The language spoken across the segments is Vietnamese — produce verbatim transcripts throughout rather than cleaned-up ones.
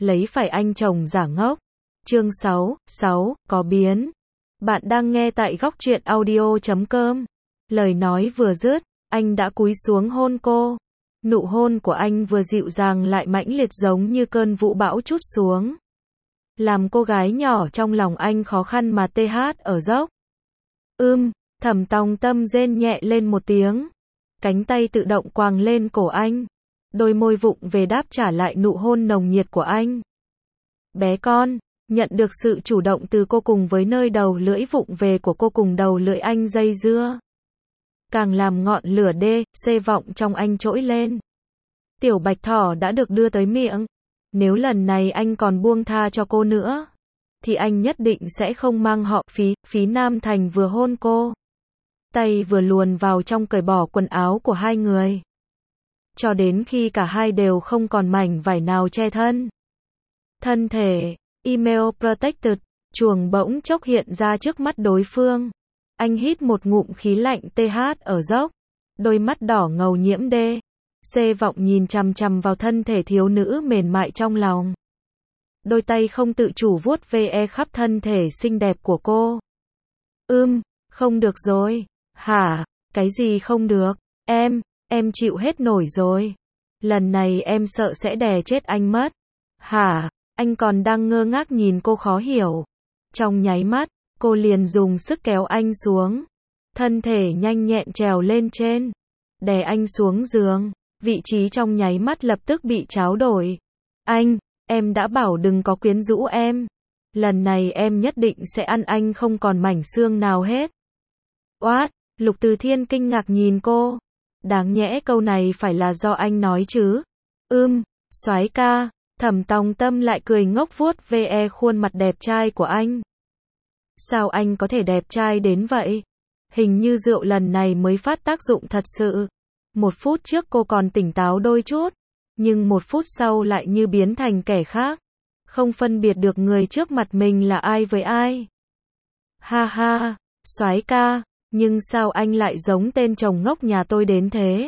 lấy phải anh chồng giả ngốc. Chương sáu, sáu, có biến. Bạn đang nghe tại góc truyện audio chấm com. Lời nói vừa dứt, anh đã cúi xuống hôn cô. Nụ hôn của anh vừa dịu dàng lại mãnh liệt giống như cơn vũ bão trút xuống. Làm cô gái nhỏ trong lòng anh khó khăn mà tê hát ở dốc. Ưm, Thẩm Tòng Tâm rên nhẹ lên một tiếng. Cánh tay tự động quàng lên cổ anh. Đôi môi vụng về đáp trả lại nụ hôn nồng nhiệt của anh. Bé con, nhận được sự chủ động từ cô cùng với nơi đầu lưỡi vụng về của cô cùng đầu lưỡi anh dây dưa. Càng làm ngọn lửa đê, xê vọng trong anh trỗi lên. Tiểu bạch thỏ đã được đưa tới miệng. Nếu lần này anh còn buông tha cho cô nữa, thì anh nhất định sẽ không mang họ phí, phí Nam Thành vừa hôn cô. Tay vừa luồn vào trong cởi bỏ quần áo của hai người. Cho đến khi cả hai đều không còn mảnh vải nào che thân. Thân thể, email protected, chuồng bỗng chốc hiện ra trước mắt đối phương. Anh hít một ngụm khí lạnh tê hát ở dốc. Đôi mắt đỏ ngầu nhiễm đê. Xê vọng nhìn chằm chằm vào thân thể thiếu nữ mềm mại trong lòng. Đôi tay không tự chủ vuốt ve khắp thân thể xinh đẹp của cô. Ưm, không được rồi. Hả, cái gì không được? Em, em chịu hết nổi rồi. Lần này em sợ sẽ đè chết anh mất. Hả, anh còn đang ngơ ngác nhìn cô khó hiểu. Trong nháy mắt, cô liền dùng sức kéo anh xuống. Thân thể nhanh nhẹn trèo lên trên. Đè anh xuống giường. Vị trí trong nháy mắt lập tức bị tráo đổi. Anh, em đã bảo đừng có quyến rũ em. Lần này em nhất định sẽ ăn anh không còn mảnh xương nào hết. Oát, Lục Từ Thiên kinh ngạc nhìn cô. Đáng nhẽ câu này phải là do anh nói chứ. Ưm, soái ca. Thẩm Tòng Tâm lại cười ngốc vuốt ve khuôn mặt đẹp trai của anh. Sao anh có thể đẹp trai đến vậy? Hình như rượu lần này mới phát tác dụng thật sự. Một phút trước cô còn tỉnh táo đôi chút, nhưng một phút sau lại như biến thành kẻ khác. Không phân biệt được người trước mặt mình là ai với ai. Ha ha, soái ca, nhưng sao anh lại giống tên chồng ngốc nhà tôi đến thế?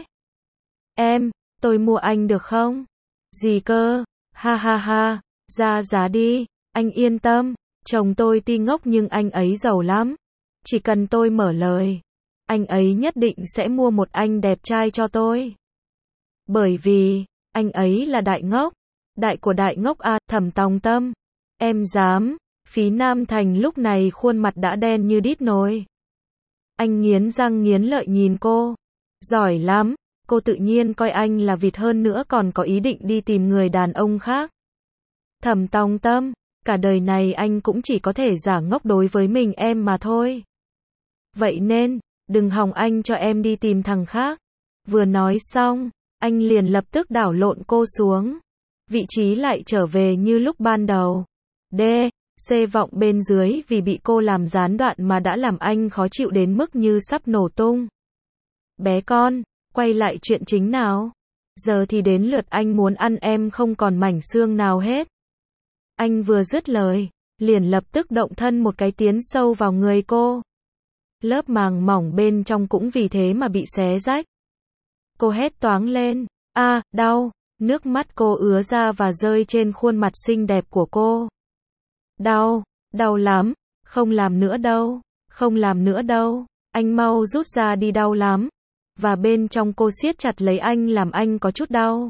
Em, tôi mua anh được không? Gì cơ? Ha ha ha, ra giá đi, anh yên tâm, chồng tôi tuy ngốc nhưng anh ấy giàu lắm. Chỉ cần tôi mở lời, anh ấy nhất định sẽ mua một anh đẹp trai cho tôi. Bởi vì, anh ấy là đại ngốc. Đại của đại ngốc à, Thẩm Tòng Tâm. Em dám, phí Nam Thành lúc này khuôn mặt đã đen như đít nồi. Anh nghiến răng nghiến lợi nhìn cô. Giỏi lắm, cô tự nhiên coi anh là vịt hơn nữa còn có ý định đi tìm người đàn ông khác. Thẩm Tòng Tâm, cả đời này anh cũng chỉ có thể giả ngốc đối với mình em mà thôi. Vậy nên, đừng hòng anh cho em đi tìm thằng khác. Vừa nói xong, anh liền lập tức đảo lộn cô xuống. Vị trí lại trở về như lúc ban đầu. D, C vọng bên dưới vì bị cô làm gián đoạn mà đã làm anh khó chịu đến mức như sắp nổ tung. Bé con, quay lại chuyện chính nào. Giờ thì đến lượt anh muốn ăn em không còn mảnh xương nào hết. Anh vừa dứt lời, liền lập tức động thân một cái tiến sâu vào người cô. Lớp màng mỏng bên trong cũng vì thế mà bị xé rách. Cô hét toáng lên. A, à, đau. Nước mắt cô ứa ra và rơi trên khuôn mặt xinh đẹp của cô. Đau, đau lắm. Không làm nữa đâu. Không làm nữa đâu. Anh mau rút ra đi, đau lắm. Và bên trong cô siết chặt lấy anh làm anh có chút đau.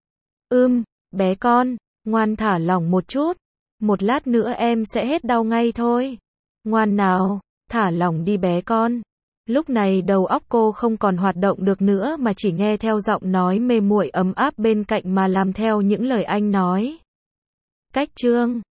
Ưm, bé con, ngoan thả lỏng một chút. Một lát nữa em sẽ hết đau ngay thôi. Ngoan nào. Thả lỏng đi bé con. Lúc này đầu óc cô không còn hoạt động được nữa mà chỉ nghe theo giọng nói mê muội ấm áp bên cạnh mà làm theo những lời anh nói. Cách chương